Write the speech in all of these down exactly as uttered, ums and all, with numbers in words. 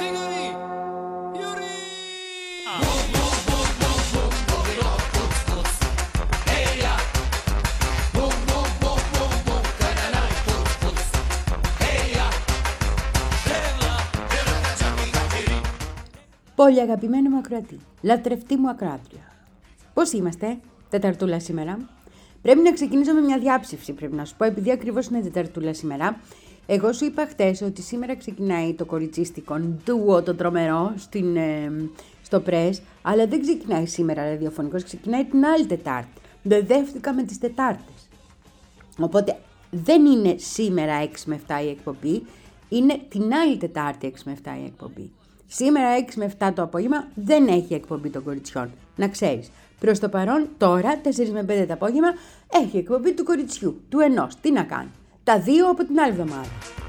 Πολύ αγαπημένο μου ακροατή, λατρευτή μου ακροάτρια. Πώς είμαστε, Τεταρτούλα σήμερα? Πρέπει να ξεκινήσω με μια διάψευση, πρέπει να σου πω, επειδή ακριβώς είναι Τεταρτούλα σήμερα. Εγώ σου είπα χτες ότι σήμερα ξεκινάει το κοριτσίστικο ντουο, το τρομερό, στην, ε, στο Press, αλλά δεν ξεκινάει σήμερα ραδιοφωνικός, ξεκινάει την άλλη Τετάρτη. Μπερδεύτηκα με τις Τετάρτες. Οπότε δεν είναι σήμερα έξι με επτά η εκπομπή, είναι την άλλη Τετάρτη έξι με επτά η εκπομπή. Σήμερα έξι με επτά το απόγευμα δεν έχει εκπομπή των κοριτσιών, να ξέρεις. Προς το παρόν, τώρα, τέσσερα με πέντε το απόγευμα, έχει εκπομπή του κοριτσιού, του ενός. Τι να κάνει. Τα δύο από την άλλη εβδομάδα.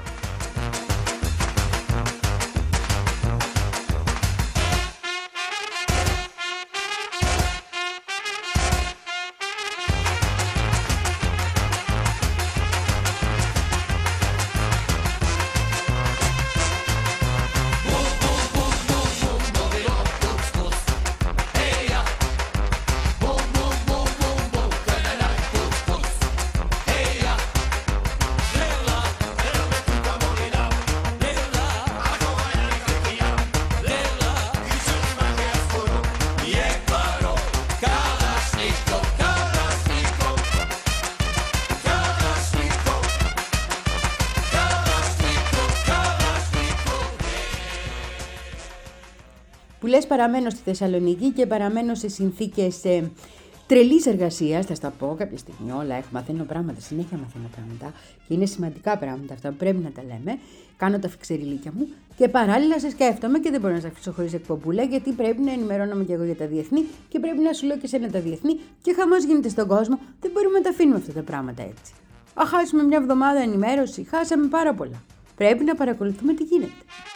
Που λες παραμένω στη Θεσσαλονίκη και παραμένω σε συνθήκες ε, τρελής εργασίας, θα στα πω κάποια στιγμή όλα, έχω, μαθαίνω πράγματα, συνέχεια μαθαίνω πράγματα και είναι σημαντικά πράγματα αυτά που πρέπει να τα λέμε, κάνω τα φιξεριλίκια μου και παράλληλα σε σκέφτομαι και δεν μπορώ να σε αφήσω χωρίς εκπομπούλα γιατί πρέπει να ενημερώνομαι και εγώ για τα διεθνή και πρέπει να σου λέω και σένα τα διεθνή και χαμός γίνεται στον κόσμο, δεν μπορούμε να τα αφήνουμε αυτά τα πράγματα έτσι. Α, χάσουμε μια εβδομάδα ενημέρωση, χάσαμε πάρα πολλά. Πρέπει να παρακολουθούμε τι γίνεται.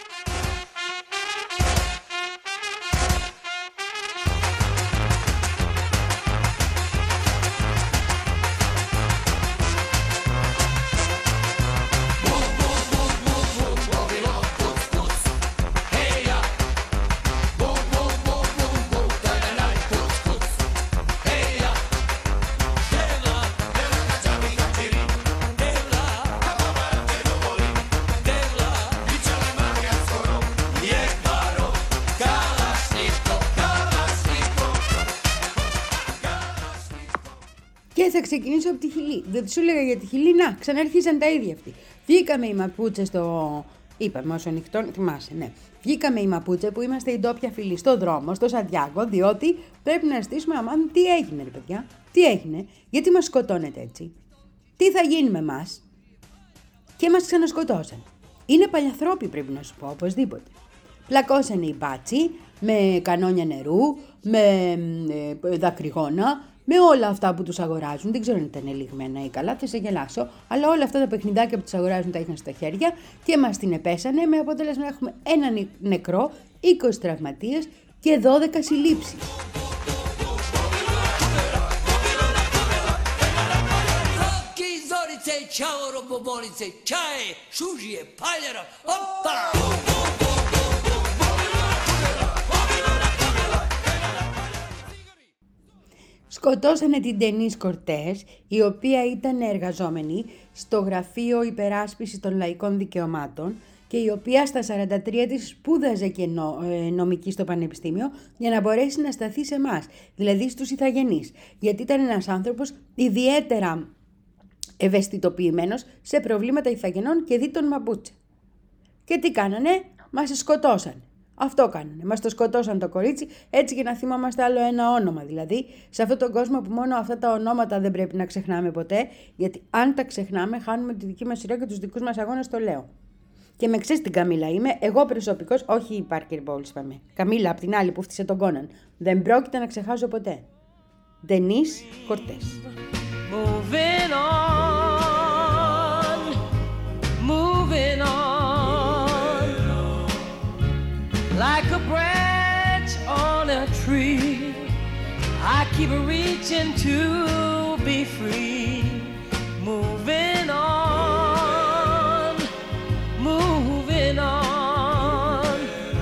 Και θα ξεκινήσω από τη Χιλή. Δεν σου έλεγα για τη Χιλή, να, ξαναρχίσαν τα ίδια αυτοί. Βγήκαμε οι Μαπούτσε στο. Είπαμε όσο νυχτών, θυμάσαι, ναι. Βγήκαμε οι Μαπούτσε που είμαστε οι ντόπια φίλοι στο δρόμο, στο Σαντιάγκο, διότι πρέπει να στήσουμε να μάθουμε τι έγινε, ρε παιδιά. Τι έγινε, γιατί μας σκοτώνετε έτσι. Τι θα γίνει με εμάς. Και μας ξανασκοτώσαν. Είναι παλιαθρόποι, πρέπει να σου πω, οπωσδήποτε. Πλακώσανε οι μπάτσι με κανόνια νερού, με ε, δακρυγόνα. Με όλα αυτά που τους αγοράζουν, δεν ξέρω αν ήταν ελιγμένα ή καλά, θα σε γελάσω, αλλά όλα αυτά τα παιχνιδάκια που τους αγοράζουν τα είχαν στα χέρια και μας την επέσανε με αποτέλεσμα να έχουμε έναν νεκρό, είκοσι τραυματίες και δώδεκα συλλήψεις. Σκοτώσανε την Ντενίς Κορτές, η οποία ήταν εργαζόμενη στο Γραφείο Υπεράσπισης των Λαϊκών Δικαιωμάτων και η οποία στα σαράντα τρία της σπούδαζε και νομική στο Πανεπιστήμιο για να μπορέσει να σταθεί σε εμάς, δηλαδή στους ηθαγενείς, γιατί ήταν ένας άνθρωπος ιδιαίτερα ευαισθητοποιημένος σε προβλήματα ηθαγενών και δι' τον Μαπούτσε. Και τι κάνανε, μας σκοτώσανε. Αυτό κάνανε. Μας το σκοτώσαν το κορίτσι, έτσι και να θυμάμαστε άλλο ένα όνομα. Δηλαδή, σε αυτόν τον κόσμο που μόνο αυτά τα ονόματα δεν πρέπει να ξεχνάμε ποτέ, γιατί αν τα ξεχνάμε, χάνουμε τη δική μας σειρά και τους δικούς μας αγώνες, το λέω. Και με ξέρεις την Καμίλα είμαι, εγώ προσωπικώς, όχι η Πάρκερ Μπόλς είπαμε. Καμίλα, απ' την άλλη που φτύσε τον Κόναν. Δεν πρόκειται να ξεχάσω ποτέ. Ντενίς Κορτές. Moving on, moving on. Like a branch on a tree, I keep reaching to be free. Moving on, moving on.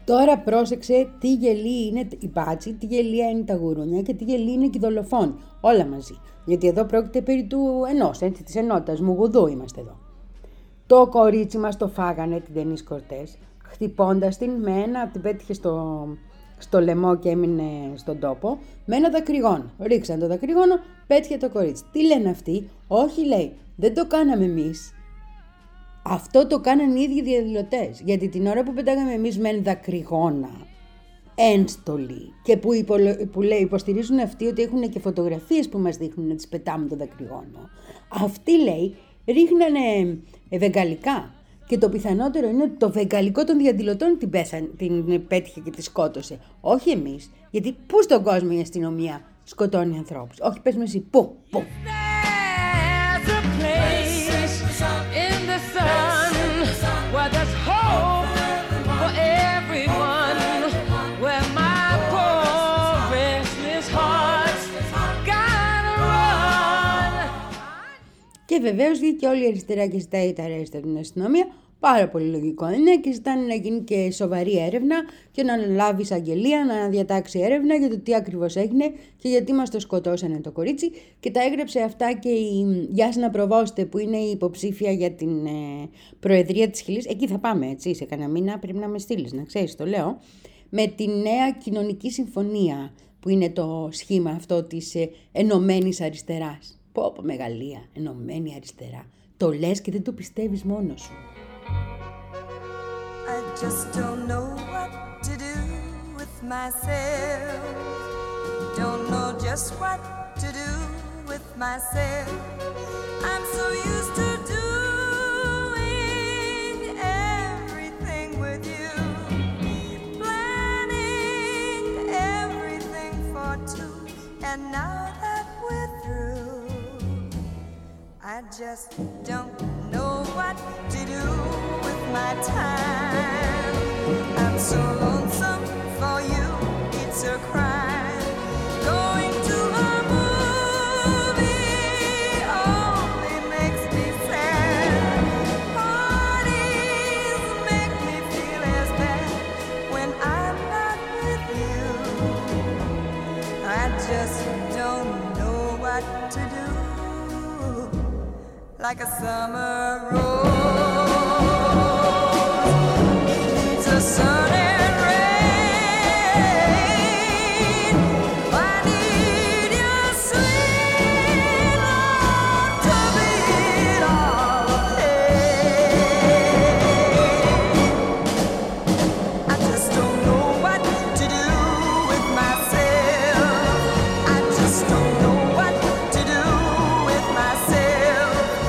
Τώρα πρόσεξε τι γελί είναι η μπάτσι, τι γελία είναι τα γουρούνια και τι γελί είναι και οι δολοφόνοι. Όλα μαζί. Γιατί εδώ πρόκειται περί του ενός, έτσι, της ενότητας. Μουγουδού είμαστε εδώ. Το κορίτσι μας το φάγανε την Ντενίς Κορτές, χτυπώντας την με ένα, την πέτυχε στο, στο λαιμό και έμεινε στον τόπο, με ένα δακρυγόνο. Ρίξαν το δακρυγόνο, πέτυχε το κορίτσι. Τι λένε αυτοί? Όχι, λέει, δεν το κάναμε εμείς. Αυτό το κάνανε οι ίδιοι διαδηλωτές, γιατί την ώρα που πετάγαμε εμείς με δακρυγόνα, ένστολοι, και που, υπολο... που λέει, υποστηρίζουν αυτοί ότι έχουν και φωτογραφίες που μας δείχνουν να τις πετάμε το δακρυγόνο, αυτοί, λέει, ρίχνανε βεγγαλικά. Και το πιθανότερο είναι ότι το βεγγαλικό των διαδηλωτών την, πέθανε, την πέτυχε και τη σκότωσε. Όχι εμείς, γιατί πού στον κόσμο η αστυνομία σκοτώνει ανθρώπους? Όχι, πες με εσύ, πού, πού? Και βεβαίως βγήκε όλη η αριστερά και ζητάει τα αρέστα από την αστυνομία. Πάρα πολύ λογικό είναι, και ζητάνε να γίνει και σοβαρή έρευνα και να αναλάβει εισαγγελία, να διατάξει έρευνα για το τι ακριβώς έγινε και γιατί μας το σκοτώσανε το κορίτσι. Και τα έγραψε αυτά και η Γιάσνα Προβόστε, που είναι η υποψήφια για την ε, Προεδρία της Χιλής. Εκεί θα πάμε, έτσι, σε κανένα μήνα πρέπει να με στείλεις, να ξέρεις, το λέω. Με τη νέα κοινωνική συμφωνία, που είναι το σχήμα αυτό της ε, ενωμένης αριστεράς. Πω πω, μεγαλεία, ενωμένη αριστερά. Το λες και δεν το πιστεύεις μόνος σου. I just don't know what to do with myself. Don't know just what to do with myself. I'm so used to doing everything with you, planning everything for two, and now that we're through, I just don't know what to do with my time. I'm so lonesome for you, it's a crime. Going to a movie only makes me sad. Parties make me feel as bad when I'm not with you. I just don't know what to do. Like a summer rose, it needs a sun and rain. I need your sweet love to beat all the pain. I just don't know what to do with myself. I just don't know what to do with myself.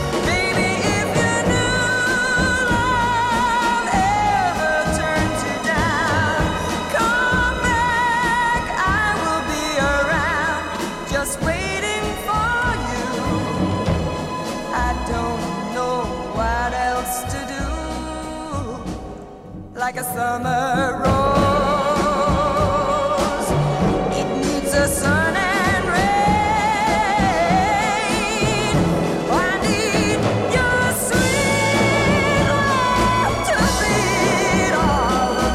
Like a summer rose, it needs a sun and rain. I need your sweet love to beat all the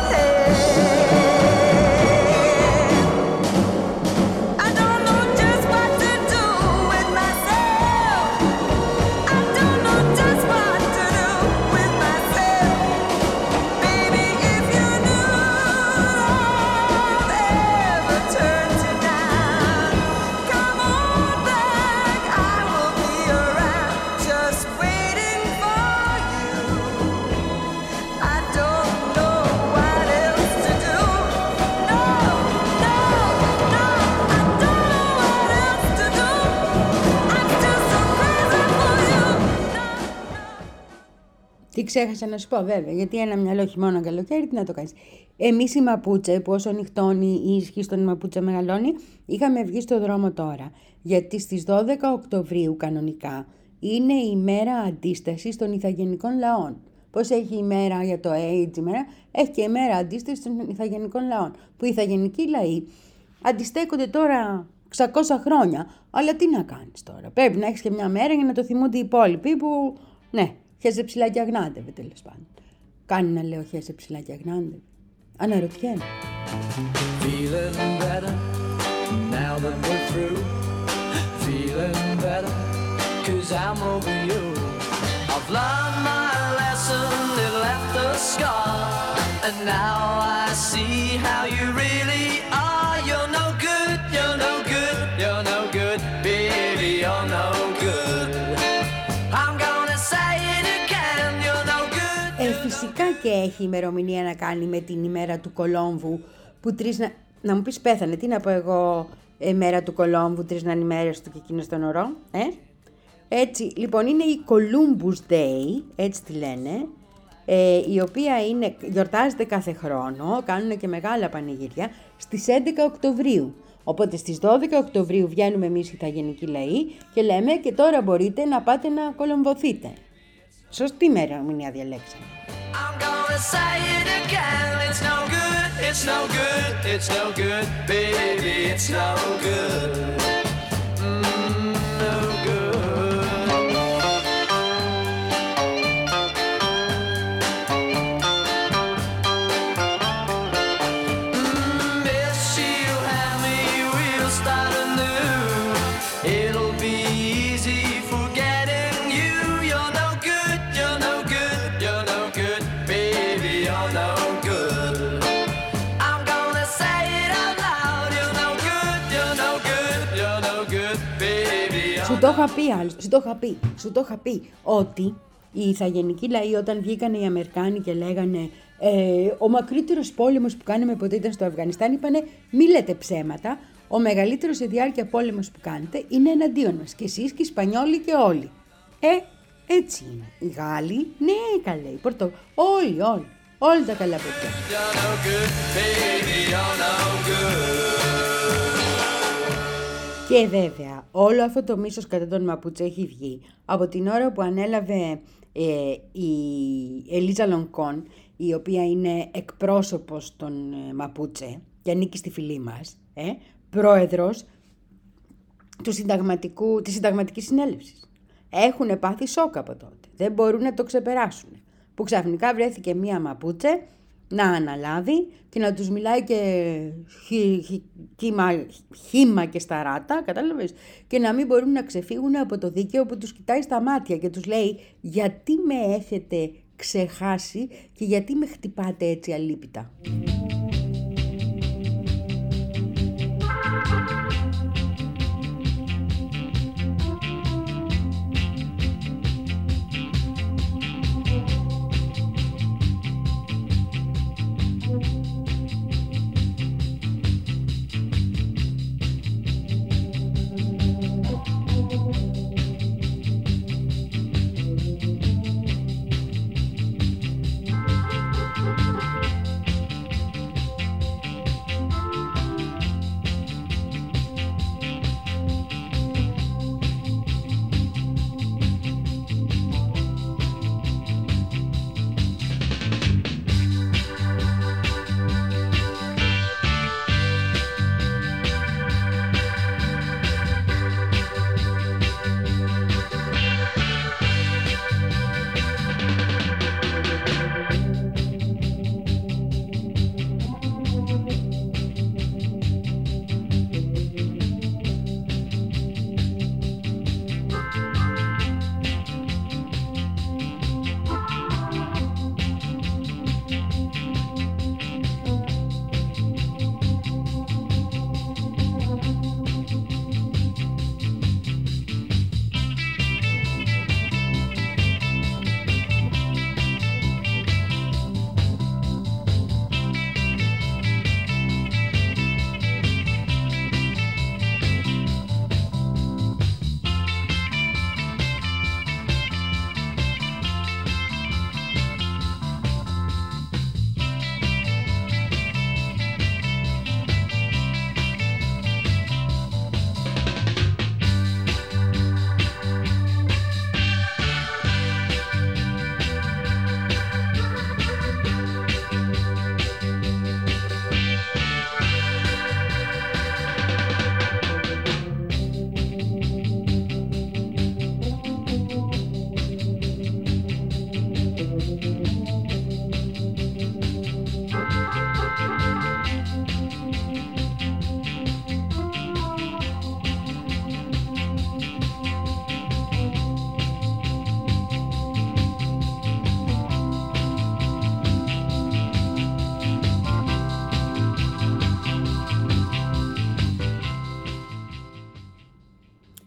pain. I don't know just what to do with myself. I don't know just what to do with myself. Τι ξέχασα να σου πω, βέβαια, γιατί ένα μυαλό χειμώνα καλοκαίρι, τι να το κάνεις. Εμείς οι Μαπούτσε, που όσο νυχτώνει η ισχύ στον Μαπούτσε μεγαλώνει, είχαμε βγει στο δρόμο τώρα. Γιατί στις δώδεκα Οκτωβρίου κανονικά είναι η μέρα αντίστασης των ηθαγενικών λαών. Πώς έχει η μέρα για το AIDS, η μέρα, έχει και η μέρα αντίστασης των ηθαγενικών λαών. Που οι ηθαγενικοί λαοί αντιστέκονται τώρα εξακόσια χρόνια. Αλλά τι να κάνεις τώρα. Πρέπει να έχεις και μια μέρα για να το θυμούνται οι υπόλοιποι που, ναι, χέσε ψηλά και αγνάντευε, τέλος πάντων. Κάνει να λέω χέσε ψηλά και αγνάντευε. Αναρωτιέμαι. Feeling better now that we're through. Feeling better cause I'm over you. I've learned my lesson, it left a scar. And now I see how you really are. You're no good, you're no good, you're no good. Baby, you're no good. I'm gonna say it again, you're no good. Ε, φυσικά και έχει ημερομηνία να κάνει με την ημέρα του Κολόμβου, που τρεις να... Να μου πεις πέθανε, τι να πω εγώ, ε, μέρα του Κολόμβου, τρεις να είναι οι μέρες του και εκείνο στον ωρό, ε? Έτσι, λοιπόν, είναι η Columbus Day, έτσι τη λένε, ε, η οποία είναι, γιορτάζεται κάθε χρόνο, κάνουν και μεγάλα πανηγύρια, στις έντεκα Οκτωβρίου. Οπότε στις δώδεκα Οκτωβρίου βγαίνουμε εμείς οι Ιθαγενικοί λαοί και λέμε και τώρα μπορείτε να πάτε να κολομβωθείτε. Σωστή ημερομηνία διαλέξαμε. I'm gonna say it again, it's no good, it's no good, it's no good, baby, it's no good, mm, no good. Mm, if she'll have me, we'll start anew, it'll be easy forgetting you, you're no good, you're no good, you're no good, baby, you're no good. I'm gonna say it out loud, you're no good, you're no good, you're no good, baby, you're Σου το είχα πει, άλλο, σου το είχα πει, σου το είχα πει ότι οι Ιθαγενικοί λαοί όταν βγήκαν οι Αμερικάνοι και λέγανε ε, ο μακρύτερος πόλεμος που κάναμε ποτέ ήταν στο Αφγανιστάν, είπανε μη λέτε ψέματα, ο μεγαλύτερος σε διάρκεια πόλεμος που κάνετε είναι εναντίον μας και εσείς και οι Ισπανιόλοι και όλοι. Ε, έτσι είναι. Οι Γάλλοι, ναι καλέ, οι Πορτο... όλοι, όλοι, όλοι τα καλά παιδιά. no good, baby, you're no good. Και βέβαια, όλο αυτό το μίσος κατά τον Μαπούτσε έχει βγει από την ώρα που ανέλαβε ε, η Ελίζα Λονκόν, η οποία είναι εκπρόσωπος των ε, Μαπούτσε και ανήκει στη φυλή μας, ε, πρόεδρος του συνταγματικού, της συνταγματικής συνέλευσης. Έχουν πάθει σοκ από τότε, δεν μπορούν να το ξεπεράσουν. Που ξαφνικά βρέθηκε μία Μαπούτσε να αναλάβει και να τους μιλάει και χι, χι, χύμα, χύμα και σταράτα, κατάλαβες, και να μην μπορούν να ξεφύγουν από το δίκαιο που τους κοιτάει στα μάτια και τους λέει γιατί με έχετε ξεχάσει και γιατί με χτυπάτε έτσι αλίπητα.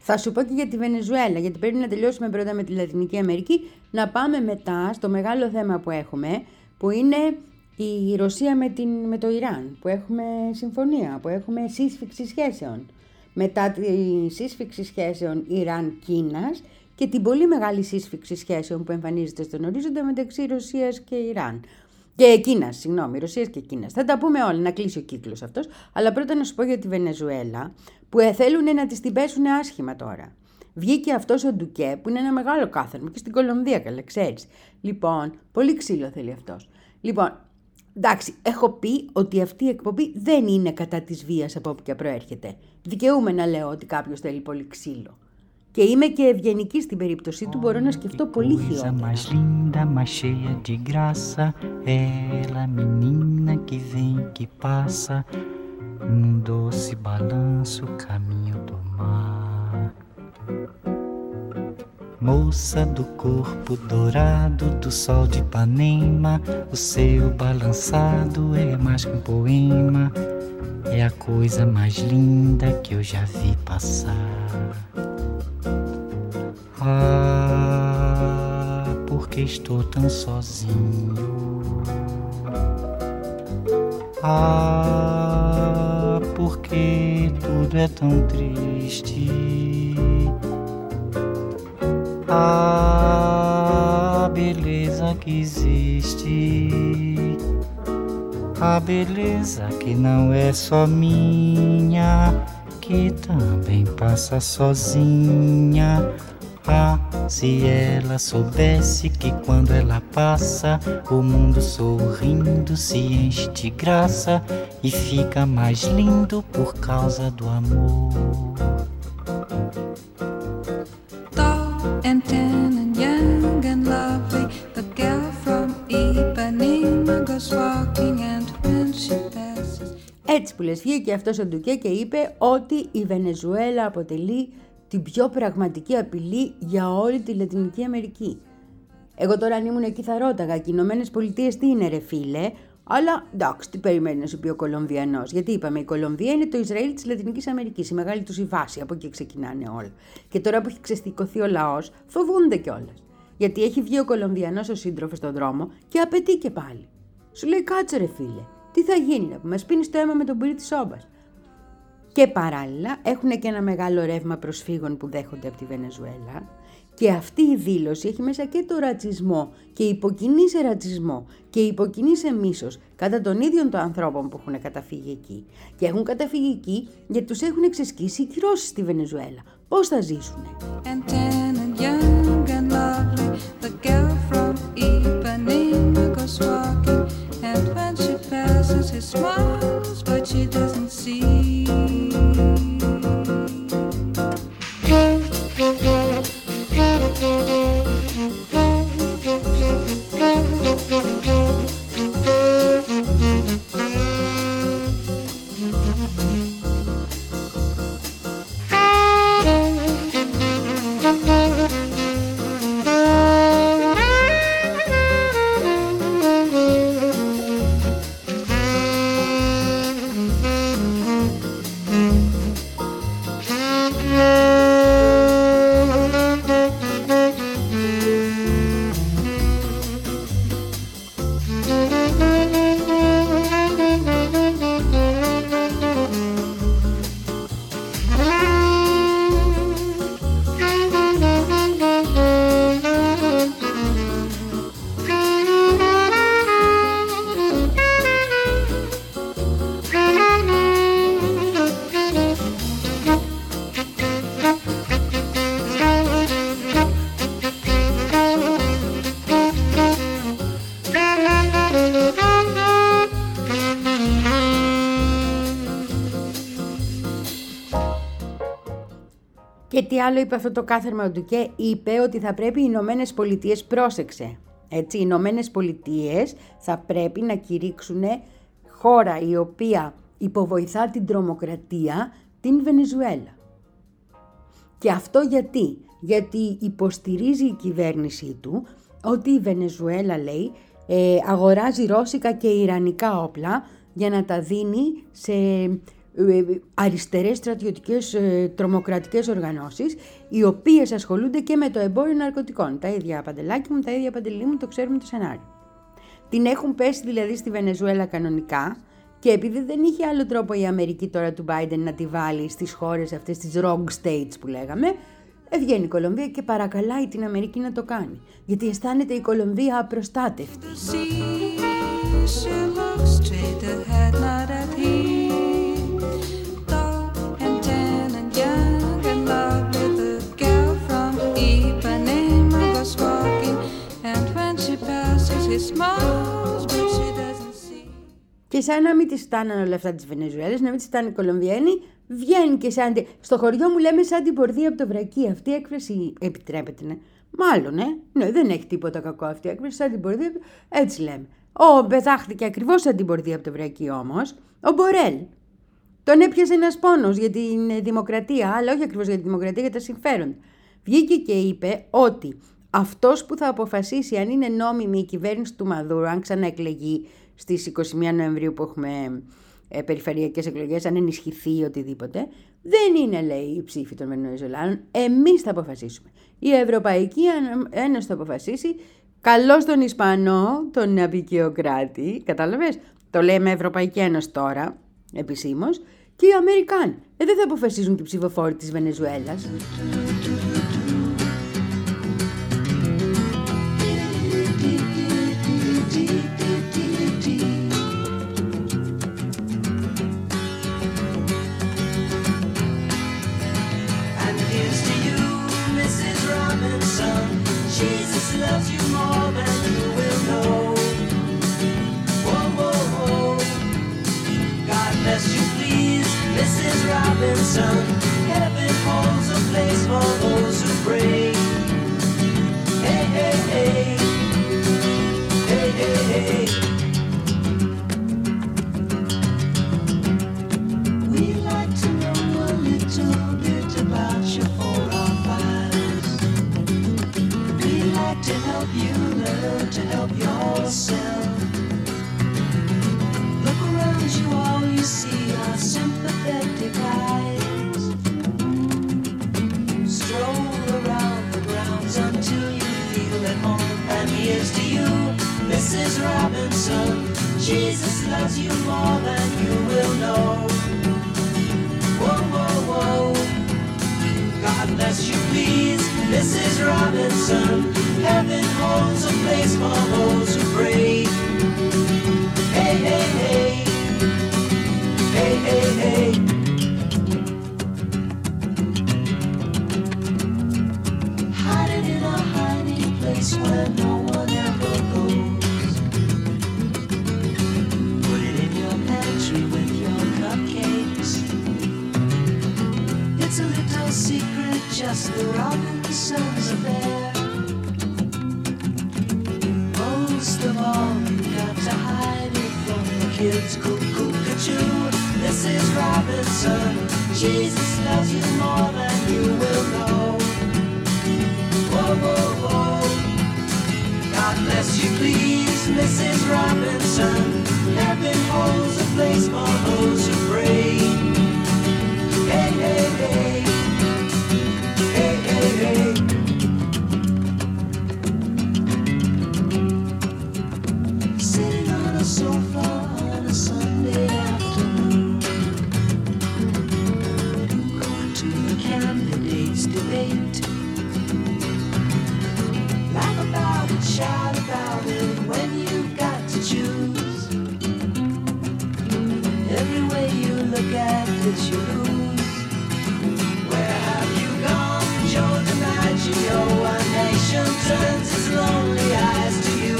Θα σου πω και για τη Βενεζουέλα, γιατί πρέπει να τελειώσουμε πρώτα με τη Λατινική Αμερική, να πάμε μετά στο μεγάλο θέμα που έχουμε, που είναι η Ρωσία με, την, με το Ιράν, που έχουμε συμφωνία, που έχουμε σύσφυξη σχέσεων. Μετά τη σύσφυξη σχέσεων Ιράν-Κίνας και την πολύ μεγάλη σύσφυξη σχέσεων που εμφανίζεται στον ορίζοντα μεταξύ Ρωσίας και Ιράν. Και Κίνας, συγγνώμη, Ρωσίας και Κίνας. Θα τα πούμε όλα, να κλείσει ο κύκλος αυτός. Αλλά πρώτα να σου πω για τη Βενεζουέλα, που θέλουν να της την πέσουν άσχημα τώρα. Βγήκε αυτός ο Ντουκέ, που είναι ένα μεγάλο κάθαρμα, και στην Κολομβία, καλά, ξέρεις. Λοιπόν, πολύ ξύλο θέλει αυτός. Λοιπόν, εντάξει, έχω πει ότι αυτή η εκπομπή δεν είναι κατά της βίας από όπου και προέρχεται. Δικαιούμαι να λέω ότι κάποιος θέλει πολύ ξύλο. Και είμαι και ευγενική στην περίπτωσή του, μπορώ να σκεφτώ πολύ χειρότερα. Mais linda, mais cheia de graça, ela menina que vem que passa, num doce balanço caminho do mar. Moça do corpo dourado do sol de Ipanema, o seu balançado é mais que um poema, é a coisa mais linda que eu já vi passar. Ah, porque estou tão sozinho. Ah, porque tudo é tão triste. Ah, beleza que existe. A beleza que não é só minha, que também passa sozinha. Ah, se ela soubesse que quando ela passa, o mundo sorrindo se enche de graça e fica mais lindo por causa do amor. Tall and tan and young and lovely, the girl from Ipanema goes walking, and when she passes. Έτσι που λες, βγήκε αυτός ο Ντουκέ και είπε ότι η Βενεζουέλα αποτελεί την πιο πραγματική απειλή για όλη τη Λατινική Αμερική. Εγώ τώρα αν ήμουν εκεί θα ρώταγα, και οι Ηνωμένες Πολιτείες τι είναι ρε φίλε, αλλά εντάξει, τι περιμένει να σου πει ο Κολομβιανός, γιατί είπαμε η Κολομβία είναι το Ισραήλ της Λατινικής Αμερικής, η μεγάλη τους η βάση, από εκεί ξεκινάνε όλα. Και τώρα που έχει ξεστικωθεί ο λαός, φοβούνται κιόλας. Γιατί έχει βγει ο Κολομβιανός ο σύντροφος στον δρόμο και απαιτεί και πάλι. Σου λέει κάτσε ρε φίλε, τι θα γίνει να μας πίνεις το αίμα με τον πυρί της όμπας. Και παράλληλα έχουν και ένα μεγάλο ρεύμα προσφύγων που δέχονται από τη Βενεζουέλα και αυτή η δήλωση έχει μέσα και το ρατσισμό και υποκινεί σε ρατσισμό και υποκινεί σε μίσος κατά των ίδιων των ανθρώπων που έχουν καταφύγει εκεί. Και έχουν καταφύγει εκεί γιατί τους έχουν εξασκήσει οι κυρώσεις στη Βενεζουέλα. Πώς θα ζήσουνε. He smiles, but she doesn't see. Και τι άλλο είπε αυτό το κάθαρμα ο Ντουκέ, είπε ότι θα πρέπει οι Ηνωμένες Πολιτείες, πρόσεξε, έτσι, οι Ηνωμένες Πολιτείες θα πρέπει να κηρύξουν χώρα η οποία υποβοηθά την τρομοκρατία, την Βενεζουέλα. Και αυτό γιατί, γιατί υποστηρίζει η κυβέρνησή του ότι η Βενεζουέλα, λέει, ε, αγοράζει ρώσικα και ιρανικά όπλα για να τα δίνει σε αριστερές στρατιωτικές τρομοκρατικές οργανώσεις, οι οποίες ασχολούνται και με το εμπόριο ναρκωτικών. Τα ίδια Παντελάκη μου, τα ίδια Παντελή μου, το ξέρουμε το σενάριο. Την έχουν πέσει δηλαδή στη Βενεζουέλα κανονικά και επειδή δεν είχε άλλο τρόπο η Αμερική τώρα του Biden να τη βάλει στις χώρες αυτές τις wrong states που λέγαμε, βγαίνει η Κολομβία και παρακαλάει την Αμερική να το κάνει. Γιατί αισθάνεται η Κολομβία απροστάτευτη. Και σαν να μην τη στάναν όλα αυτά τις Βενεζουέλες, να μην τη στάνει οι Κολομβιένοι, βγαίνει και σαν. Στο χωριό μου λέμε σαν την πορδία από το βρακί. Αυτή η έκφραση επιτρέπεται, ναι. Μάλλον, ε. Ναι, δεν έχει τίποτα κακό αυτή η έκφραση, σαν την πορδία. Έτσι λέμε. Ω, πετάχτηκε ακριβώς σαν την πορδία από το βρακί όμως. Ο Μπορέλ. Τον έπιασε ένας πόνος για την δημοκρατία, αλλά όχι ακριβώς για τη δημοκρατία, για τα συμφέροντα. Βγήκε και είπε ότι αυτός που θα αποφασίσει αν είναι νόμιμη η κυβέρνηση του Μαδούρου, αν ξαναεκλεγεί στις είκοσι μία Νοεμβρίου που έχουμε ε, περιφερειακές εκλογές, αν ενισχυθεί οτιδήποτε, δεν είναι, λέει, η ψήφη των Βενεζουελάνων. Εμείς θα αποφασίσουμε. Η Ευρωπαϊκή Ένωση θα αποφασίσει. Καλώς τον Ισπανό, τον απεικιοκράτη, κατάλαβες, το λέμε Ευρωπαϊκή Ένωση τώρα, επισήμως, και οι Αμερικάνοι. Ε, δεν θα αποφασίζουν και οι ψηφοφόροι της Βενεζουέλας. Loves you more than you will know. Whoa, whoa, whoa. God bless you, please, Missus Robinson. Heaven holds a place for those who pray. Hey, hey, hey. Hey, hey, hey. We'd like to know a little bit about your four or five. To help you learn to help yourself. Look around you, all you see are sympathetic eyes. Stroll around the grounds until you feel at home. And here's to you, Missus Robinson. Jesus loves you more than you will know. Whoa, whoa, whoa. God bless you, please, Missus Robinson. Heaven holds a place for those who pray. Hey, hey, hey. Hey, hey, hey. Hiding in a hiding place where no one ever goes. Put it in your pantry with your cupcakes. It's a little secret, just the Robinsons affair. Most of all, you got to hide it from the kids. Cuckoo-ca-choo, Missus Robinson. Jesus loves you more than you will know. Whoa, whoa, whoa. God bless you, please, Missus Robinson. Heaven holds a place for those who pray. Hey, hey, hey. Hey, hey, hey. Sofa on a Sunday afternoon, going to the candidates' debate. Laugh about it, shout about it when you've got to choose. Every way you look at it, you lose. Where have you gone, Joe DiMaggio? A nation turns its lonely eyes to you.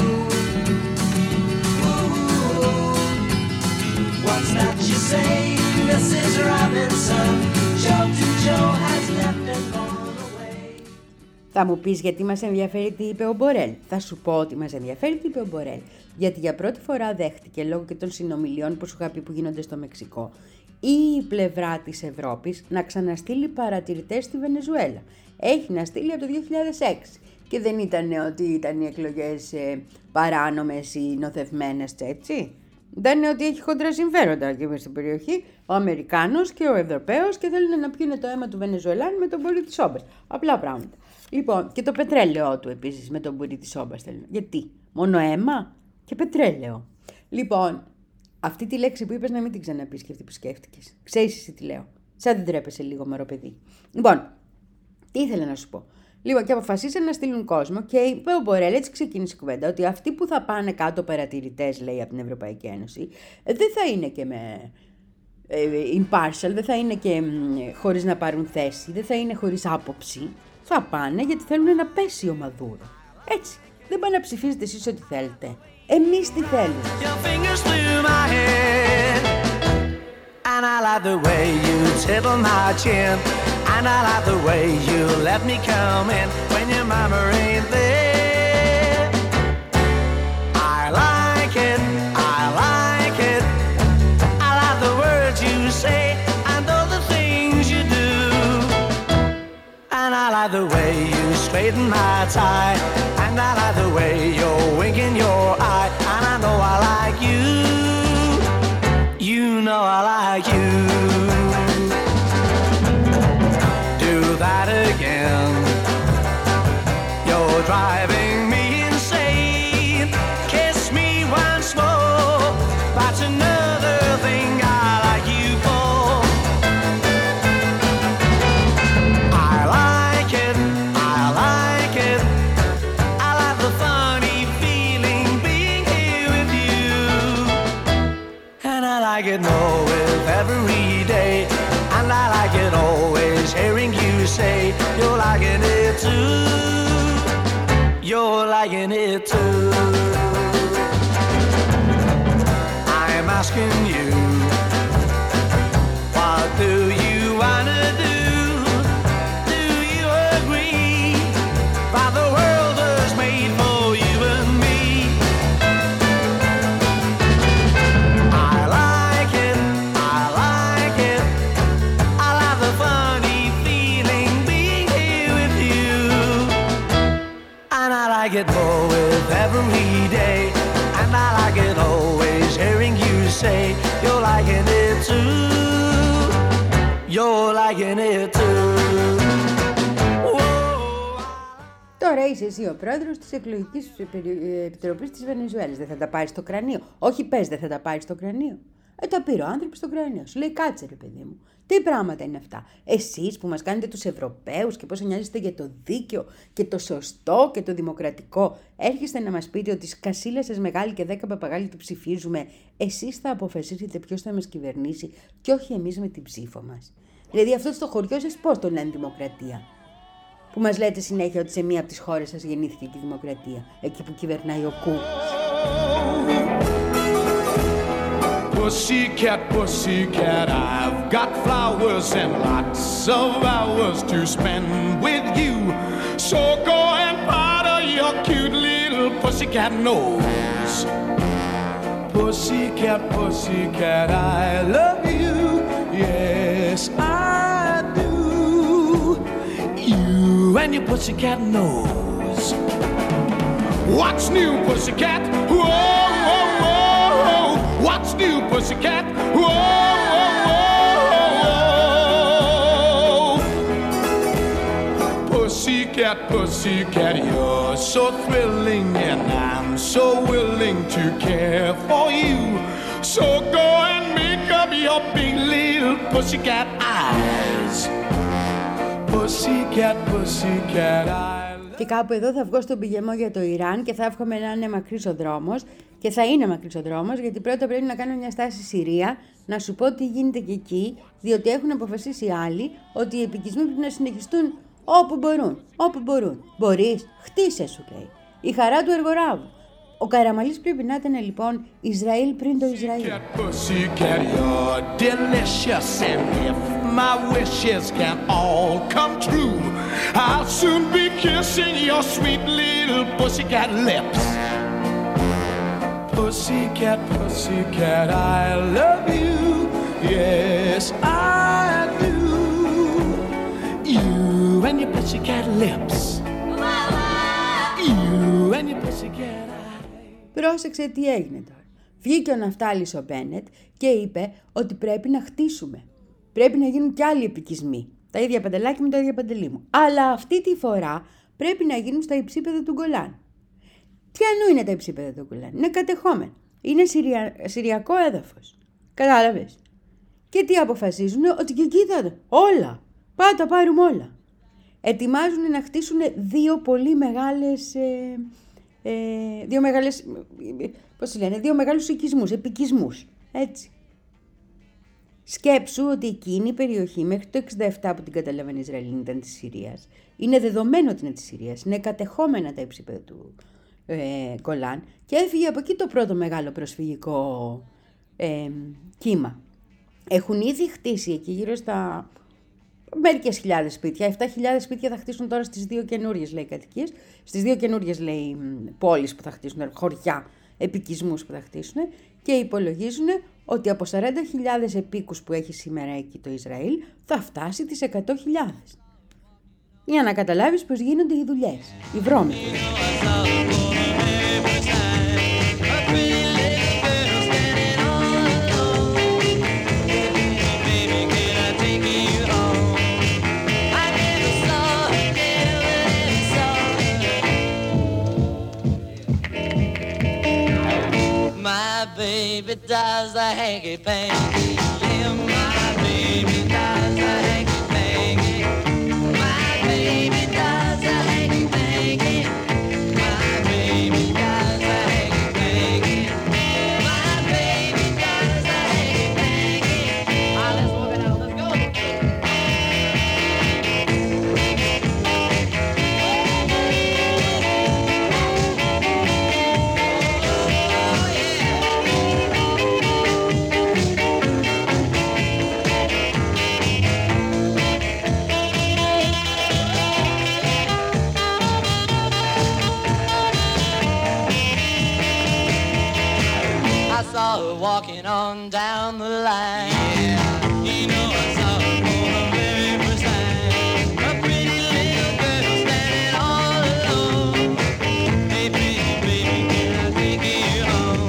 What's that you say, Missus Robinson? Joe to Joe has left and gone away. Θα μου πεις γιατί μας ενδιαφέρει τι είπε ο Μπορέλ. Θα σου πω ότι μας ενδιαφέρει τι είπε ο Μπορέλ. Γιατί για πρώτη φορά δέχτηκε, λόγω και των συνομιλιών που σου είχα πει που γίνονται στο Μεξικό, η πλευρά της Ευρώπης να ξαναστείλει παρατηρητές στη Βενεζουέλα. Έχει να στείλει από το δύο χιλιάδες έξι. Και δεν ήταν ότι ήταν οι εκλογές ε, παράνομες ή νοθευμένες, έτσι. Δεν είναι ότι έχει χοντρά συμφέροντα και στην περιοχή ο Αμερικάνος και ο Ευρωπαίος και θέλουν να πιούνε το αίμα του Βενεζουελάνου με τον μπουρί της όμπας. Απλά πράγματα. Λοιπόν, και το πετρέλαιό του επίσης με τον μπουρί της όμπας θέλουν. Γιατί, μόνο αίμα και πετρέλαιο. Λοιπόν, αυτή τη λέξη που είπες να μην την ξαναπείς και αυτή που σκέφτηκες. Ξέρεις εσύ τι λέω. Σαν δεν τρέπεσαι λίγο, μωρό παιδί. Λοιπόν, τι ήθελα να σου πω. Λοιπόν, και αποφασίσαν να στείλουν κόσμο και είπε ο Μπορέλ, έτσι ξεκίνησε η κουβέντα, ότι αυτοί που θα πάνε κάτω παρατηρητές, λέει, από την Ευρωπαϊκή Ένωση, δεν θα είναι και με ε, impartial, δεν θα είναι και ε, χωρίς να πάρουν θέση, δεν θα είναι χωρίς άποψη. Θα πάνε γιατί θέλουν να πέσει ο Μαδούρο. Έτσι. Δεν πάνε να ψηφίζετε εσείς ό,τι θέλετε. Εμείς τι θέλουμε. And I like the way you tickle my chin. And I like the way you let me come in when your mama ain't there. I like it, I like it. I like the words you say and all the things you do. And I like the way you straighten my tie. And I like the way you're winking your eye. And I know I like you. You know I like you. Do that again. You're driving me insane. Kiss me once more. That's another thing I like you for. I like it, I like it. I like the funny feeling being here with you. And I like it more with every day. And I like it always hearing you say you're liking it too. You're liking it too. I'm asking you, what do you wanna do? Do you agree that the world was made for you and me? I like it, I like it. I like the funny feeling being here with you. And I like it more with every day. And I like it always hearing you say you're liking it too. You're liking it too. Τώρα είσαι εσύ ο πρόεδρος της εκλογικής επιτροπής της Βενεζουέλας. Δεν θα τα πάρεις στο κρανίο. Όχι, πες, δεν θα τα πάρεις στο κρανίο. Ε, τα πήρε ο άνθρωπος στο κρανίο. Σου λέει, κάτσε ρε παιδί μου. Τι πράγματα είναι αυτά. Εσείς που μας κάνετε τους Ευρωπαίους και πώς νοιάζεστε για το δίκαιο και το σωστό και το δημοκρατικό, έρχεστε να μας πείτε ότι σκασίλα σας μεγάλη και δέκα παπαγάλοι του ψηφίζουμε. Εσείς θα αποφασίσετε ποιος θα μας κυβερνήσει και όχι εμείς με την ψήφο μας. Δηλαδή αυτό στο χωριό σας πώς το λένε δημοκρατία? Που μας λέτε συνέχεια ότι σε μία από τις χώρες σας γεννήθηκε και η δημοκρατία, εκεί που κυβερνάει ο Κούκας. Pussycat, pussycat, I've got flowers and lots of hours to spend with you. So go and powder your cute little pussycat nose. Pussycat, pussycat, I love you. Yes, I do. You and your pussycat nose. What's new, pussycat? Whoa, whoa, whoa. What's new, pussycat? Whoa, whoa, whoa. Pussycat, pussycat, you're so thrilling and I'm so willing to care for you. So go and make up your big little pussycat eyes. Pussycat, pussycat, I... Και κάπου εδώ θα βγω στον πηγεμό για το Ιράν και θα εύχομαι να είναι μακρύς ο δρόμος. Και θα είναι μακρύς ο δρόμος, γιατί πρώτα πρέπει να κάνω μια στάση Συρία, να σου πω τι γίνεται και εκεί, διότι έχουν αποφασίσει οι άλλοι ότι οι επικισμοί πρέπει να συνεχιστούν όπου μπορούν. Όπου μπορούν. Μπορείς, χτίσε, σου λέει. Η χαρά του εργοράβου. Ο Καραμαλής πρέπει να ήταν λοιπόν Ισραήλ πριν το Ισραήλ. Pussycat, you're delicious, and if my wishes can all come true, I'll soon be kissing your sweet little pussycat lips. Pussycat, pussycat, I love you. Yes, I do. You and your pussycat lips. You and your pussycat eyes. Πρόσεξε τι έγινε τώρα. Βγήκε ο Ναφτάλης ο Μπένετ και είπε ότι πρέπει να χτίσουμε. Πρέπει να γίνουν κι άλλοι επικισμοί. Τα ίδια παντελάκια με τα ίδια παντελή μου. Αλλά αυτή τη φορά πρέπει να γίνουν στα υψίπεδα του Γκολάν. Τι ανού είναι τα υψίπεδα του Γκολάν? Είναι κατεχόμενα. Είναι συρια... συριακό έδαφος. Κατάλαβες? Και τι αποφασίζουν? Ότι και κοίτα όλα. Πάμε τα πάρουμε όλα. Ετοιμάζουν να χτίσουν δύο πολύ μεγάλες... Ε, ε, δύο μεγάλες... Πώς λένε? Δύο μεγάλους οικισμούς, επικισμούς. Έτσι. Σκέψου ότι εκείνη η περιοχή μέχρι το εξήντα επτά που την καταλαβαίνει η Ισραηλινή ήταν της Συρίας. Είναι δεδομένο ότι είναι της Συρίας. Είναι κατεχόμενα τα υψίπεδα του ε, Γκολάν και έφυγε από εκεί το πρώτο μεγάλο προσφυγικό ε, κύμα. Έχουν ήδη χτίσει εκεί γύρω στα μερικές χιλιάδες σπίτια. επτά χιλιάδες σπίτια θα χτίσουν τώρα στις δύο καινούριες, λέει, κατοικίες. Στις δύο καινούριες, λέει, πόλεις που θα χτίσουν, χωριά, επικισμούς που θα χτίσουν και υπολογίζουν ότι από σαράντα χιλιάδες επίκους που έχει σήμερα εκεί το Ισραήλ θα φτάσει τις εκατό χιλιάδες. Για να καταλάβεις πώς γίνονται οι δουλειές, οι βρώμοι. Baby does the hanky panky, yeah, my baby does the hanky panky, my baby does the hanky panky, my baby does the hanky panky, my baby does the hanky panky. Ah, let's walk it out, let's go. Walking on down the line. Yeah, you know I saw her for the very first time. A pretty little girl standing all alone. Hey, baby, baby, can I take you home?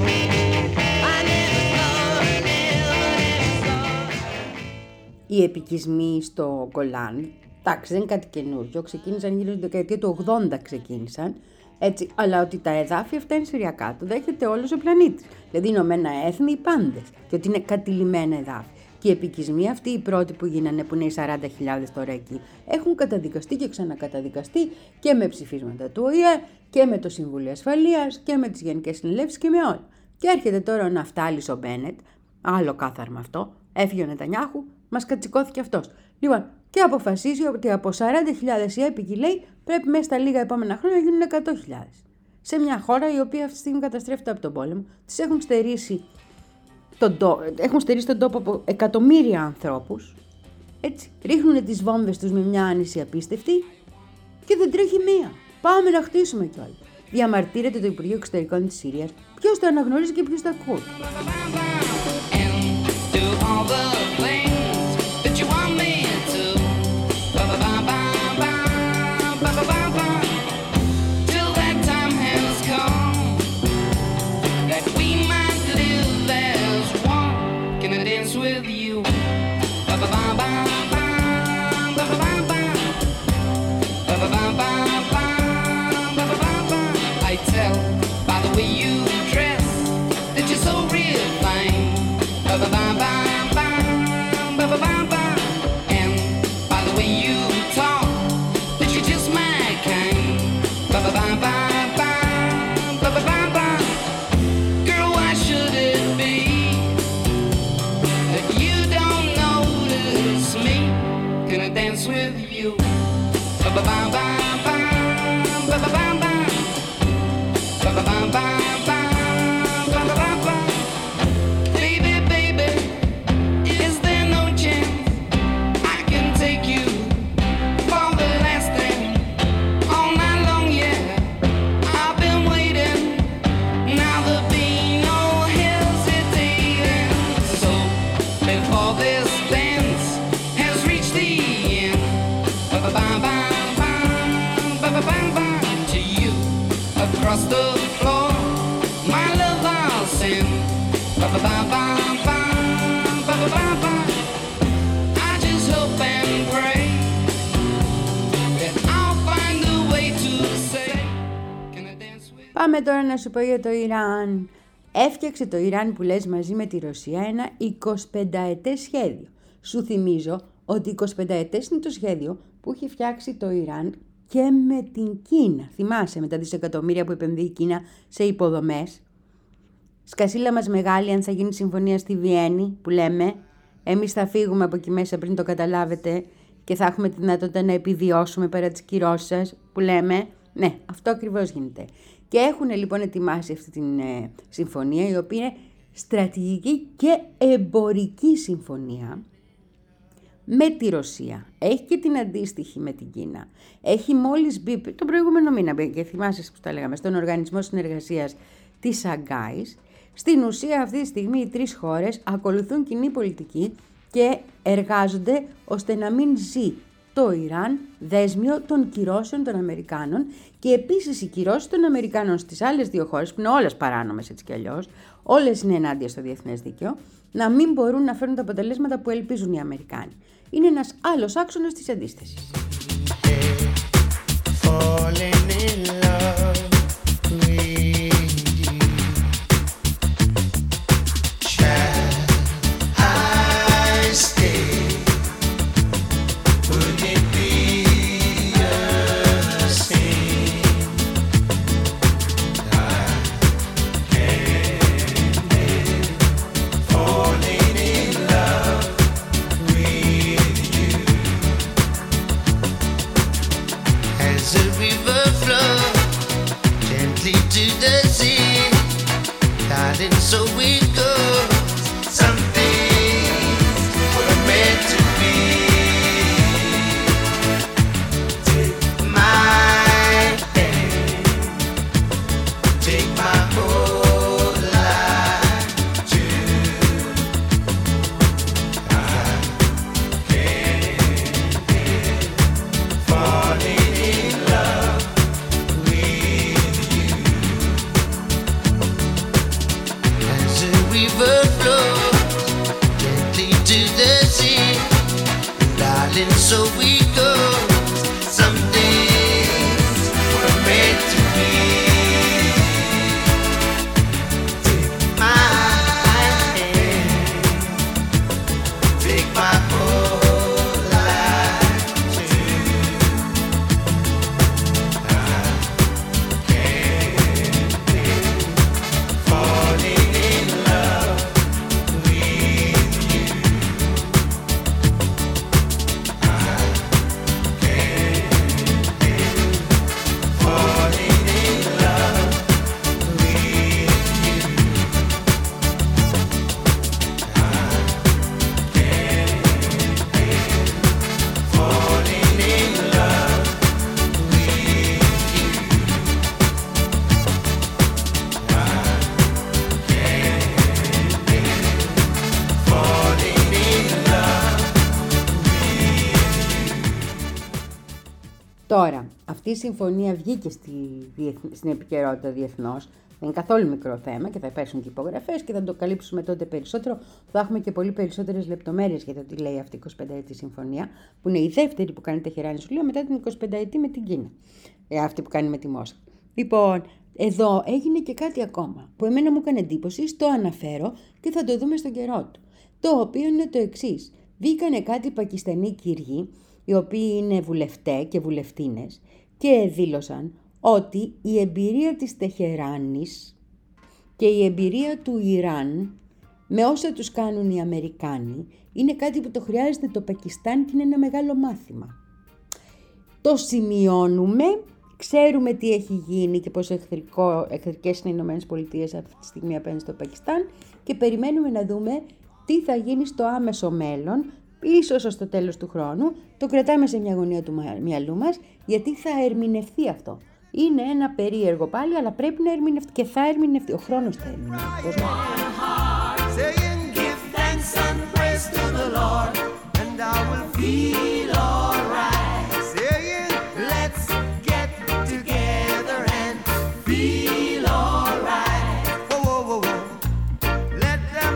I never saw her, never, never saw her. Οι επικισμοί στο Γκολάν, εντάξει, δεν είναι κάτι καινούργιο, ξεκίνησαν γύρω στη δεκαετία του ογδόντα ξεκίνησαν. Έτσι, αλλά ότι τα εδάφια αυτά είναι συριακά, το δέχεται όλος ο πλανήτης. Δηλαδή, Ηνωμένα Έθνη, οι πάντες. Και ότι είναι κατηλημένα εδάφια. Και οι επικισμοί αυτοί, οι πρώτοι που γίνανε, που είναι οι σαράντα χιλιάδες τώρα εκεί, έχουν καταδικαστεί και ξανακαταδικαστεί και με ψηφίσματα του Ο Η Ε και με το Συμβούλιο Ασφαλείας και με τις Γενικές Συνελεύσεις και με όλα. Και έρχεται τώρα ο Ναφτάλης ο Μπένετ, άλλο κάθαρμα αυτό, έφυγε ο Νετανιάχου, μας κατσικώθηκε αυτός. Λοιπόν, και αποφασίζει ότι από σαράντα χιλιάδες οι έπικοι, λέει, πρέπει μέσα στα λίγα επόμενα χρόνια να γίνουν εκατό χιλιάδες. Σε μια χώρα η οποία αυτή τη στιγμή καταστρέφεται από τον πόλεμο, τις έχουν στερήσει τον, τό... έχουν στερήσει τον τόπο από εκατομμύρια ανθρώπους. Έτσι, ρίχνουν τις βόμβες τους με μια άνηση απίστευτη και δεν τρέχει μία. Πάμε να χτίσουμε κιόλας. Διαμαρτύρεται το Υπουργείο Εξωτερικών της Συρίας. Ποιος το αναγνωρίζει και ποιος το ακούει. Across the floor, my love I'll send. I just hope and pray that I'll find a way to say, can I dance with? Πάμε τώρα να σου πω για το Ιράν. Έφτιαξε το Ιράν που λες μαζί με τη Ρωσία ένα εικοσιπενταετές σχέδιο. Σου θυμίζω ότι εικοσιπενταετές είναι το σχέδιο που έχει φτιάξει το Ιράν και με την Κίνα. Θυμάσαι με τα δισεκατομμύρια που επενδύει η Κίνα σε υποδομές. Σκασίλα μας μεγάλη αν θα γίνει συμφωνία στη Βιέννη που λέμε. Εμείς θα φύγουμε από εκεί μέσα πριν το καταλάβετε και θα έχουμε τη δυνατότητα να επιβιώσουμε πέρα της κυρώσης σας που λέμε. Ναι, αυτό ακριβώς γίνεται. Και έχουν λοιπόν ετοιμάσει αυτή την ε, συμφωνία η οποία είναι στρατηγική και εμπορική συμφωνία με τη Ρωσία. Έχει και την αντίστοιχη με την Κίνα. Έχει μόλις μπει τον προηγούμενο μήνα και θυμάσαι που τα λέγαμε στον Οργανισμό Συνεργασίας της Σαγκάης. Στην ουσία αυτή τη στιγμή οι τρεις χώρες ακολουθούν κοινή πολιτική και εργάζονται ώστε να μην ζει το Ιράν δέσμιο των κυρώσεων των Αμερικάνων και επίσης οι κυρώσεις των Αμερικάνων στις άλλες δύο χώρες, που είναι όλες παράνομες έτσι κι αλλιώς, όλες είναι ενάντια στο διεθνές δίκαιο, να μην μπορούν να φέρουν τα αποτελέσματα που ελπίζουν οι Αμερικάνοι. Είναι ένας άλλος άξονας της αντίστασης. Τώρα, αυτή η συμφωνία βγήκε στη, στην επικαιρότητα διεθνώς. Δεν είναι καθόλου μικρό θέμα και θα υπάρξουν και υπογραφές και θα το καλύψουμε τότε περισσότερο. Θα έχουμε και πολύ περισσότερες λεπτομέρειες για το τι λέει αυτή η εικοσιπενταετή συμφωνία, που είναι η δεύτερη που κάνει η Τεχεράνη, σου λέω, μετά την εικοσιπενταετή με την Κίνα. Ε, αυτή που κάνει με τη Μόσχα. Λοιπόν, εδώ έγινε και κάτι ακόμα που εμένα μου έκανε εντύπωση, το αναφέρω και θα το δούμε στον καιρό του. Το οποίο είναι το εξής. Βγήκανε κάτι Πακιστανοί κύριοι, οι οποίοι είναι βουλευτές και βουλευτίνες, και δήλωσαν ότι η εμπειρία της Τεχεράνης και η εμπειρία του Ιράν με όσα τους κάνουν οι Αμερικάνοι είναι κάτι που το χρειάζεται το Πακιστάν και είναι ένα μεγάλο μάθημα. Το σημειώνουμε, ξέρουμε τι έχει γίνει και πόσο εχθρικό, εχθρικές είναι οι Ηνωμένες Πολιτείες αυτή τη στιγμή απέναντι στο Πακιστάν και περιμένουμε να δούμε τι θα γίνει στο άμεσο μέλλον, ίσως ως το τέλος του χρόνου. Το κρατάμε σε μια γωνία του μυαλού μας, γιατί θα ερμηνευτεί αυτό. Είναι ένα περίεργο πάλι, αλλά πρέπει να ερμηνευτεί και θα ερμηνευτεί. Ο χρόνος θα ερμηνευτεί. Let them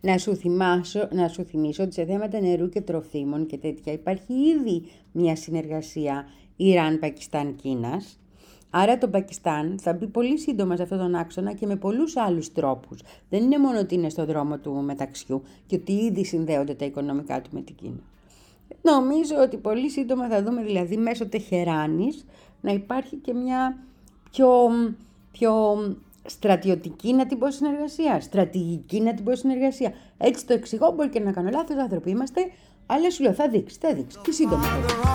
Να σου, θυμάσω, να σου θυμίσω ότι σε θέματα νερού και τροφίμων και τέτοια υπάρχει ήδη μια συνεργασία Ιράν-Πακιστάν-Κίνας. Άρα το Πακιστάν θα μπει πολύ σύντομα σε αυτόν τον άξονα και με πολλούς άλλους τρόπους. Δεν είναι μόνο ότι είναι στο δρόμο του μεταξιού και ότι ήδη συνδέονται τα οικονομικά του με την Κίνα. Νομίζω ότι πολύ σύντομα θα δούμε δηλαδή μέσω Τεχεράνης να υπάρχει και μια πιο, πιο στρατιωτική, να την πω, συνεργασία, στρατηγική, να την πω, συνεργασία. Έτσι το εξηγώ, μπορεί και να κάνω λάθος, άνθρωποι είμαστε, αλλά σου λέω θα δείξει, θα δείξει και σύντομα.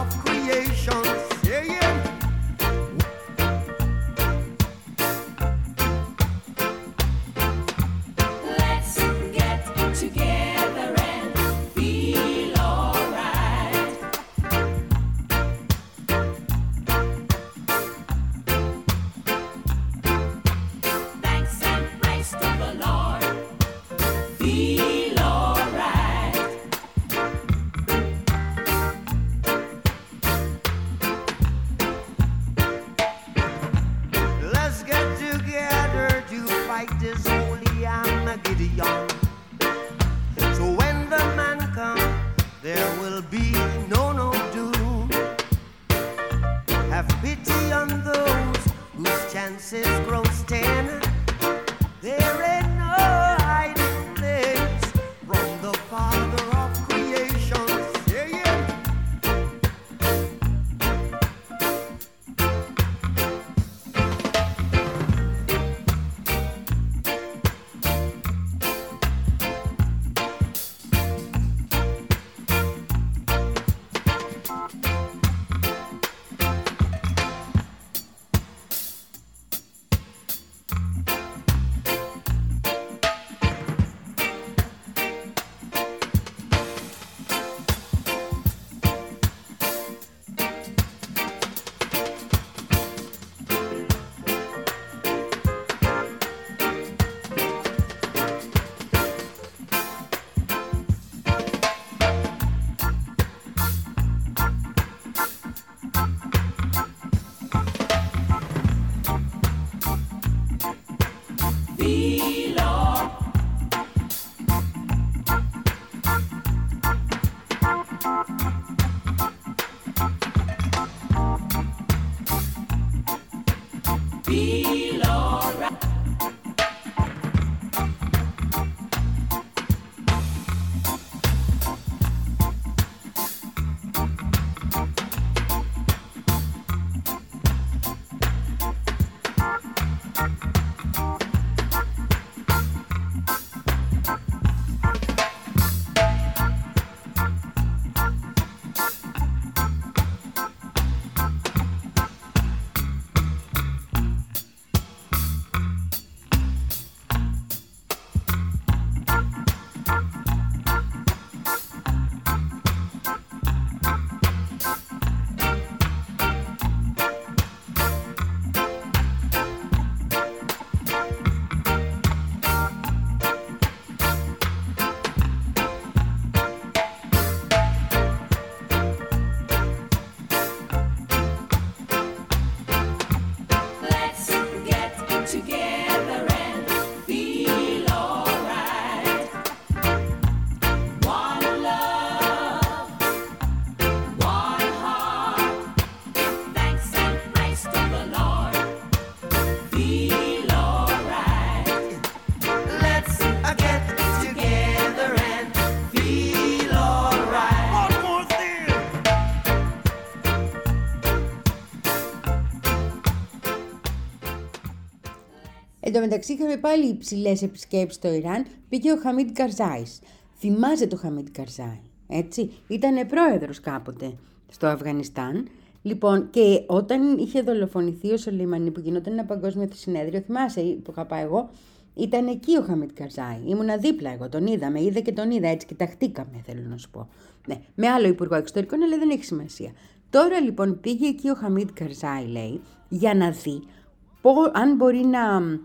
Εν τω μεταξύ είχαμε πάλι υψηλές επισκέψεις στο Ιράν, πήγε ο Χαμίντ Καρζάης. Θυμάσαι το Χαμίντ Καρζάη, έτσι, ήτανε πρόεδρος κάποτε στο Αφγανιστάν. Λοιπόν, και όταν είχε δολοφονηθεί ο Σολεϊμανί που γινόταν ένα παγκόσμιο συνέδριο, θυμάσαι που είχα πάει εγώ, ήταν εκεί ο Χαμίντ Καρζάη. Ήμουνα δίπλα εγώ, τον είδα, με είδε και τον είδα, έτσι κοιταχτήκαμε, θέλω να σου πω. Ναι, με άλλο υπουργό εξωτερικών, αλλά δεν έχει σημασία. Τώρα λοιπόν πήγε εκεί ο Χαμίντ Καρζάη, λέει, για να δει αν μπορεί να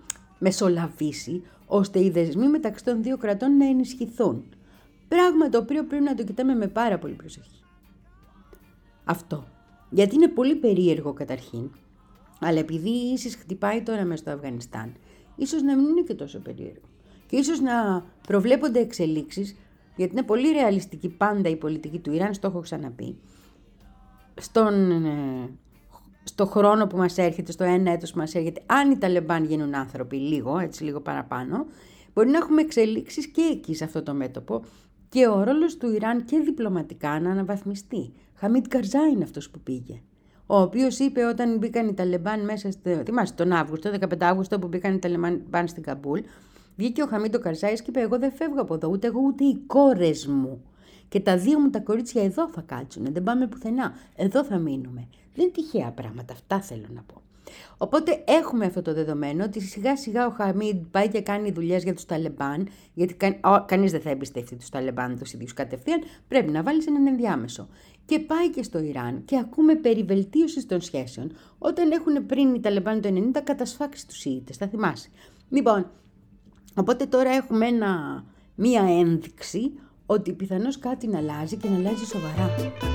μεσολαβήσει ώστε οι δεσμοί μεταξύ των δύο κρατών να ενισχυθούν. Πράγμα το οποίο πρέπει να το κοιτάμε με πάρα πολύ προσοχή. Αυτό. Γιατί είναι πολύ περίεργο καταρχήν, αλλά επειδή η ίσις χτυπάει τώρα μέσα στο Αφγανιστάν, ίσως να μην είναι και τόσο περίεργο. και ίσως να προβλέπονται εξελίξεις, γιατί είναι πολύ ρεαλιστική πάντα η πολιτική του Ιράν, στο έχω ξαναπεί, στον, ε, στο χρόνο που μας έρχεται, στο ένα έτος που μας έρχεται, αν οι Ταλεμπάν γίνουν άνθρωποι λίγο, έτσι λίγο παραπάνω, μπορεί να έχουμε εξελίξεις και εκεί σε αυτό το μέτωπο και ο ρόλος του Ιράν και διπλωματικά να αναβαθμιστεί. Χαμίτ Καρζάι είναι αυτός που πήγε, ο οποίος είπε όταν μπήκαν οι Ταλεμπάν μέσα, στο, θυμάστε τον Αύγουστο, δεκαπέντε Αύγουστο που μπήκαν οι Ταλεμπάν στην Καμπούλ, βγήκε ο Χαμίτ Καρζάι και είπε: εγώ δεν φεύγω από εδώ, ούτε εγώ ούτε οι κόρες μου. Και τα δύο μου τα κορίτσια εδώ θα κάτσουν, δεν πάμε πουθενά. Εδώ θα μείνουμε. Δεν είναι τυχαία πράγματα, αυτά θέλω να πω. Οπότε έχουμε αυτό το δεδομένο ότι σιγά σιγά ο Χαμίντ πάει και κάνει δουλειές για τους Ταλεμπάν, γιατί κα, ο, κανείς δεν θα εμπιστευτεί τους Ταλεμπάν τους ίδιους κατευθείαν, πρέπει να βάλεις έναν ενδιάμεσο. Και πάει και στο Ιράν και ακούμε περί βελτίωσης των σχέσεων, όταν έχουν πριν οι Ταλεμπάν το ενενήντα κατασφάξει τους Σιήτες, θα θυμάσαι. Λοιπόν, οπότε τώρα έχουμε ένα, μία ένδειξη ότι πιθανώς κάτι να αλλάζει και να αλλάζει σοβαρά.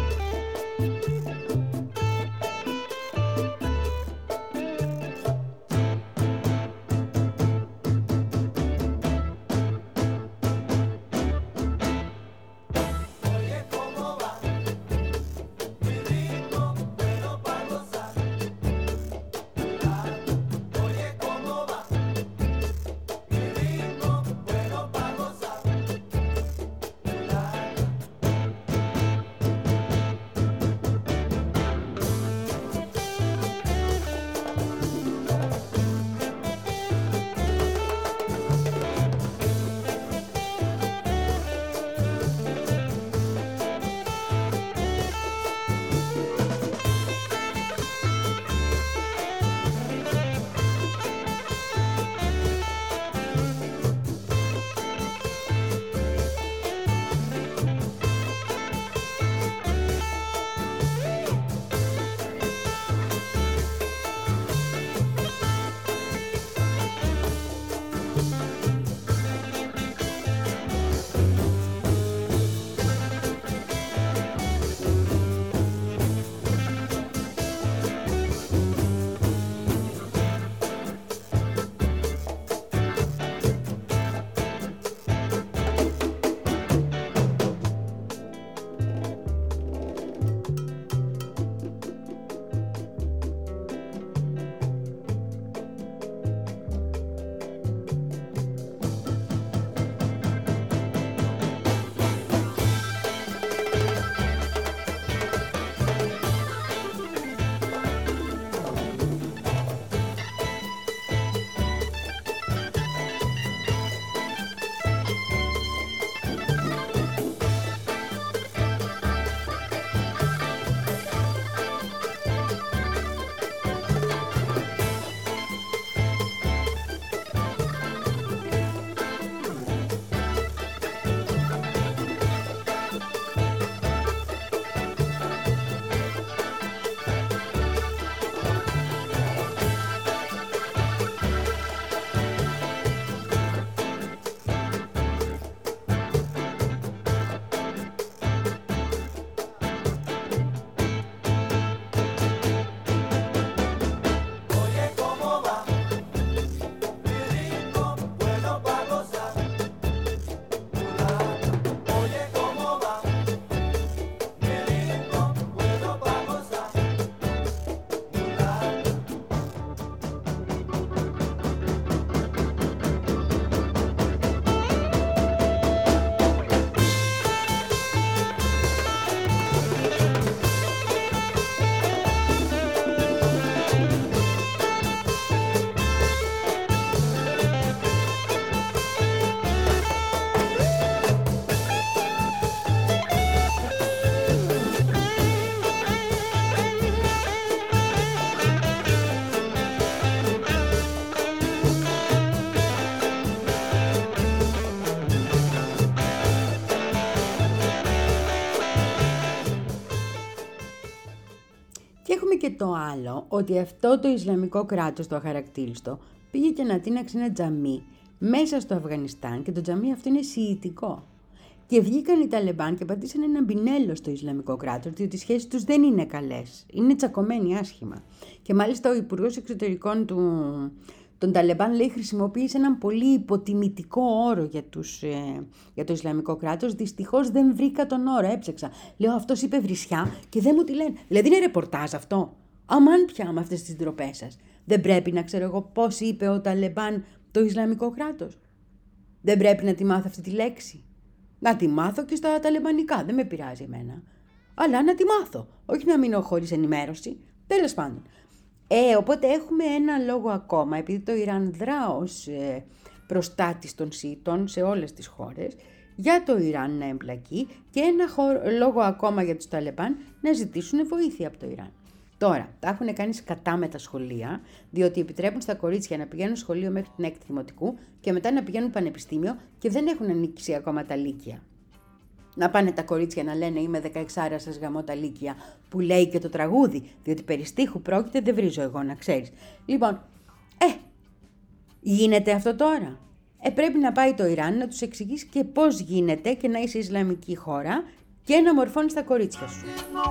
Και το άλλο, ότι αυτό το Ισλαμικό κράτος, το αχαρακτήριστο, πήγε και να τίναξε ένα τζαμί μέσα στο Αφγανιστάν και το τζαμί αυτό είναι σιητικό. Και βγήκαν οι Ταλεμπάν και πατήσαν ένα μπινέλο στο Ισλαμικό κράτος, διότι οι σχέσεις τους δεν είναι καλές. Είναι τσακωμένοι άσχημα. Και μάλιστα ο Υπουργός Εξωτερικών του, Τον Ταλεμπάν, λέει, χρησιμοποίησε έναν πολύ υποτιμητικό όρο για, τους, ε, για το Ισλαμικό κράτος. Δυστυχώς δεν βρήκα τον όρο, έψαξα. Λέω, αυτός είπε βρισιά και δεν μου τη λένε. Δηλαδή είναι ρεπορτάζ αυτό. Αμάν πια με αυτές τις ντροπές σας. Δεν πρέπει να ξέρω εγώ πώς είπε ο Ταλεμπάν το Ισλαμικό κράτος. Δεν πρέπει να τη μάθω αυτή τη λέξη. Να τη μάθω και στα ταλεμπανικά, δεν με πειράζει εμένα. Αλλά να τη μάθω, όχι να μείνω χωρίς ενημέρωση. Τέλος πάντων. Ε, οπότε έχουμε ένα λόγο ακόμα, επειδή το Ιράν δρά ως ε, προστάτης των Σιητών σε όλες τις χώρες, για το Ιράν να εμπλακεί και ένα χώρο, λόγο ακόμα για τους Ταλεμπάν να ζητήσουν βοήθεια από το Ιράν. Τώρα, τα έχουν κάνει σκατά με τα σχολεία, διότι επιτρέπουν στα κορίτσια να πηγαίνουν σχολείο μέχρι την έκτη δημοτικού και μετά να πηγαίνουν πανεπιστήμιο και δεν έχουν ανοίξει ακόμα τα λύκεια. Να πάνε τα κορίτσια να λένε είμαι δεκαεξάρα σας γαμώ τα λύκεια, που λέει και το τραγούδι, διότι περί στίχου πρόκειται, δεν βρίζω εγώ να ξέρεις. Λοιπόν, ε, γίνεται αυτό τώρα. Ε, πρέπει να πάει το Ιράν να τους εξηγήσει και πώς γίνεται και να είσαι Ισλαμική χώρα και να μορφώνεις τα κορίτσια σου.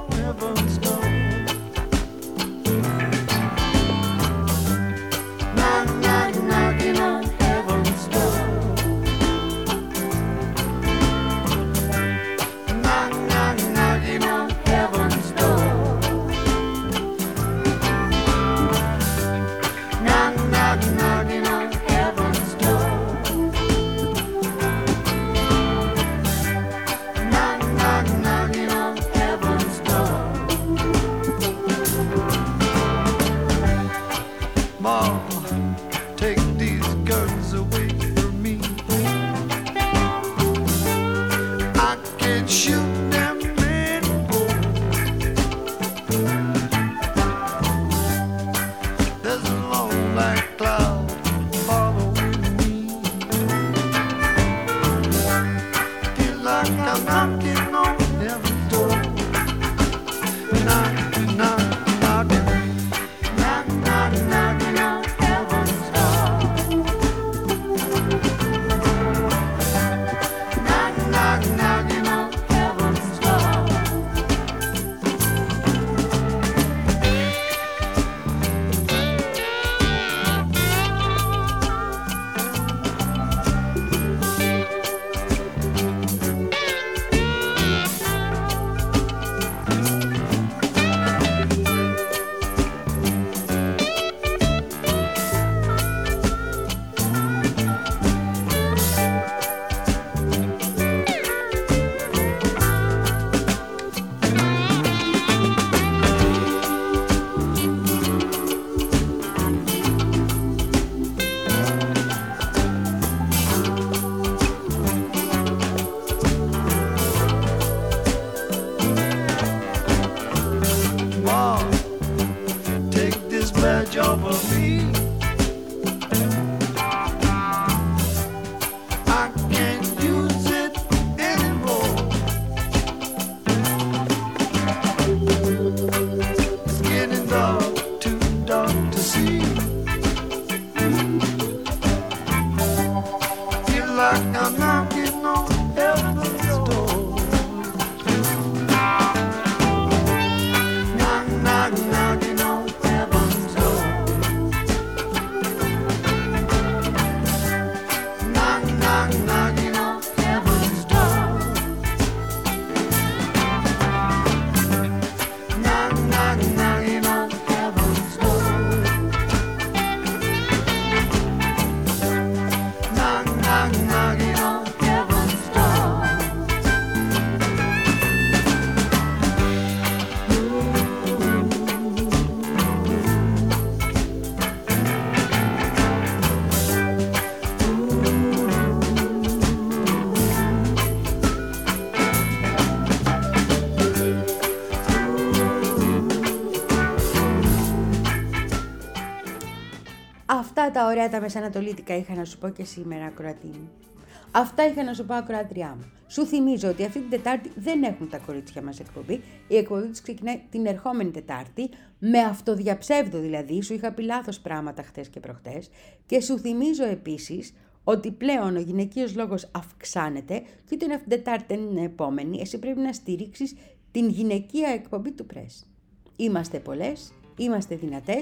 Αυτά τα ωραία τα μεσανατολίτικα είχα να σου πω και σήμερα, ακροατή μου. Αυτά είχα να σου πω, ακροάτριά μου. Σου θυμίζω ότι αυτή την Τετάρτη δεν έχουν τα κορίτσια μας εκπομπή. Η εκπομπή τους ξεκινάει την ερχόμενη Τετάρτη, με αυτοδιαψεύδω δηλαδή. Σου είχα πει λάθος πράγματα χτες και προχτές. Και σου θυμίζω επίσης ότι πλέον ο γυναικείος λόγος αυξάνεται και ούτε είναι αυτή την Τετάρτη, δεν είναι επόμενη. Εσύ πρέπει να στηρίξεις την γυναικεία εκπομπή του Press. Είμαστε πολλές, είμαστε δυνατές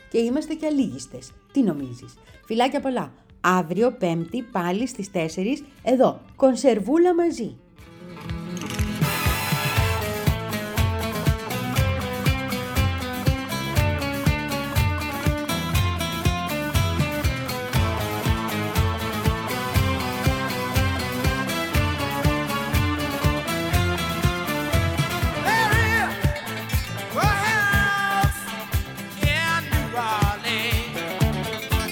και είμαστε και αλίγιστες. Τι νομίζεις? Φιλάκια πολλά. Αύριο Πέμπτη πάλι στις τέσσερις εδώ, κονσερβούλα μαζί.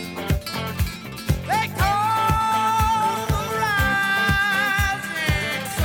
They call the rising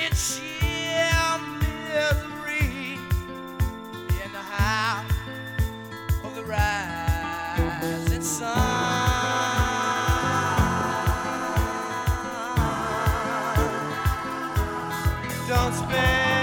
can share misery in the house of the rising sun. Don't spend